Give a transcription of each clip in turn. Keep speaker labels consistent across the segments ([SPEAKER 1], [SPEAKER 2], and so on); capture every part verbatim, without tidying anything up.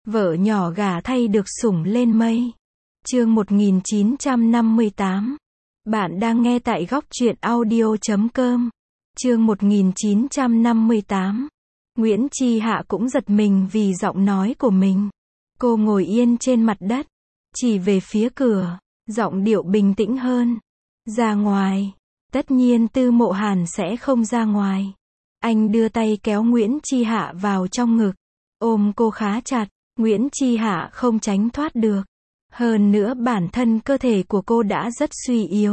[SPEAKER 1] Vợ nhỏ gả thay được sủng lên mây. Chương một nghìn chín trăm năm mươi tám. Bạn đang nghe tại góc truyện audio chấm com. Chương một nghìn chín trăm năm mươi tám. Nguyễn Chi Hạ cũng giật mình vì giọng nói của mình. Cô ngồi yên trên mặt đất, chỉ về phía cửa, giọng điệu bình tĩnh hơn. Ra ngoài. Tất nhiên Tư Mộ Hàn sẽ không ra ngoài. Anh đưa tay kéo Nguyễn Chi Hạ vào trong ngực, ôm cô khá chặt. Nguyễn Chi Hạ không tránh thoát được. Hơn nữa bản thân cơ thể của cô đã rất suy yếu.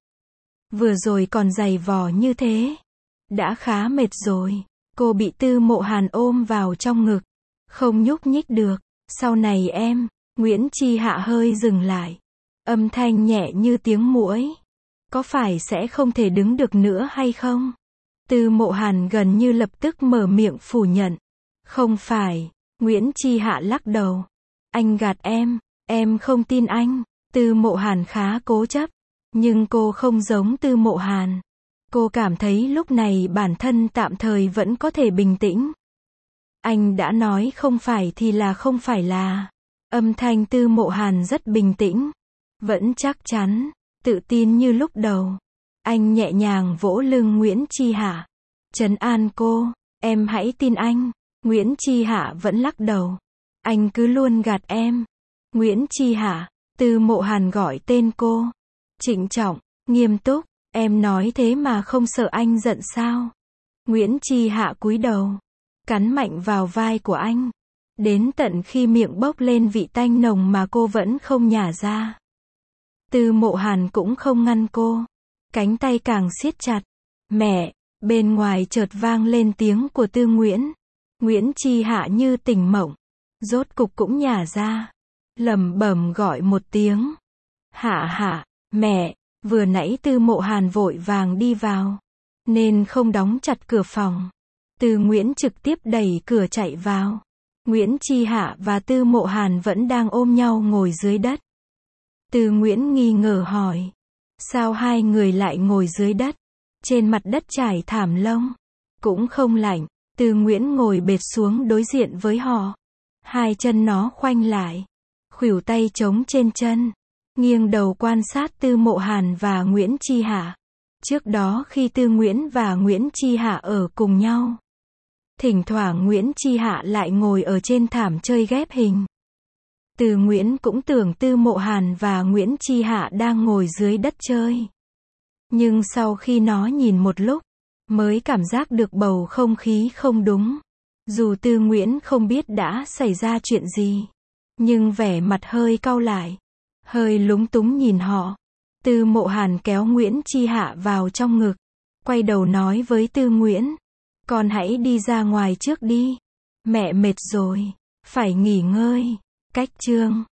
[SPEAKER 1] Vừa rồi còn giày vò như thế. Đã khá mệt rồi. Cô bị Tư Mộ Hàn ôm vào trong ngực, không nhúc nhích được. Sau này em, Nguyễn Chi Hạ hơi dừng lại. Âm thanh nhẹ như tiếng muỗi. Có phải sẽ không thể đứng được nữa hay không? Tư Mộ Hàn gần như lập tức mở miệng phủ nhận. Không phải. Nguyễn Chi Hạ lắc đầu. Anh gạt em, em không tin anh. Tư Mộ Hàn khá cố chấp. Nhưng cô không giống Tư Mộ Hàn. Cô cảm thấy lúc này bản thân tạm thời vẫn có thể bình tĩnh. Anh đã nói không phải thì là không phải là. Âm thanh Tư Mộ Hàn rất bình tĩnh. Vẫn chắc chắn, tự tin như lúc đầu. Anh nhẹ nhàng vỗ lưng Nguyễn Chi Hạ. Trấn an cô, em hãy tin anh. Nguyễn Chi Hạ vẫn lắc đầu. Anh cứ luôn gạt em. Nguyễn Chi Hạ. Tư Mộ Hàn gọi tên cô. Trịnh trọng, nghiêm túc. Em nói thế mà không sợ anh giận sao? Nguyễn Chi Hạ cúi đầu, cắn mạnh vào vai của anh. Đến tận khi miệng bốc lên vị tanh nồng mà cô vẫn không nhả ra. Tư Mộ Hàn cũng không ngăn cô. Cánh tay càng siết chặt. Mẹ, bên ngoài chợt vang lên tiếng của Tư Nguyễn. Nguyễn Chi Hạ như tỉnh mộng. Rốt cục cũng nhả ra. Lẩm bẩm gọi một tiếng. Hạ Hạ, mẹ. Vừa nãy Tư Mộ Hàn vội vàng đi vào, nên không đóng chặt cửa phòng. Tư Nguyễn trực tiếp đẩy cửa chạy vào. Nguyễn Chi Hạ và Tư Mộ Hàn vẫn đang ôm nhau ngồi dưới đất. Tư Nguyễn nghi ngờ hỏi. Sao hai người lại ngồi dưới đất? Trên mặt đất trải thảm lông. Cũng không lạnh. Tư Nguyễn ngồi bệt xuống đối diện với họ. Hai chân nó khoanh lại. Khuỷu tay chống trên chân. Nghiêng đầu quan sát Tư Mộ Hàn và Nguyễn Chi Hạ. Trước đó khi Tư Nguyễn và Nguyễn Chi Hạ ở cùng nhau, thỉnh thoảng Nguyễn Chi Hạ lại ngồi ở trên thảm chơi ghép hình. Tư Nguyễn cũng tưởng Tư Mộ Hàn và Nguyễn Chi Hạ đang ngồi dưới đất chơi. Nhưng sau khi nó nhìn một lúc, mới cảm giác được bầu không khí không đúng. Dù Tư Nguyễn không biết đã xảy ra chuyện gì, nhưng vẻ mặt hơi cau lại, hơi lúng túng nhìn họ. Tư Mộ Hàn kéo Nguyễn Chi Hạ vào trong ngực, quay đầu nói với Tư Nguyễn. Con hãy đi ra ngoài trước đi. Mẹ mệt rồi, phải nghỉ ngơi. Cách chương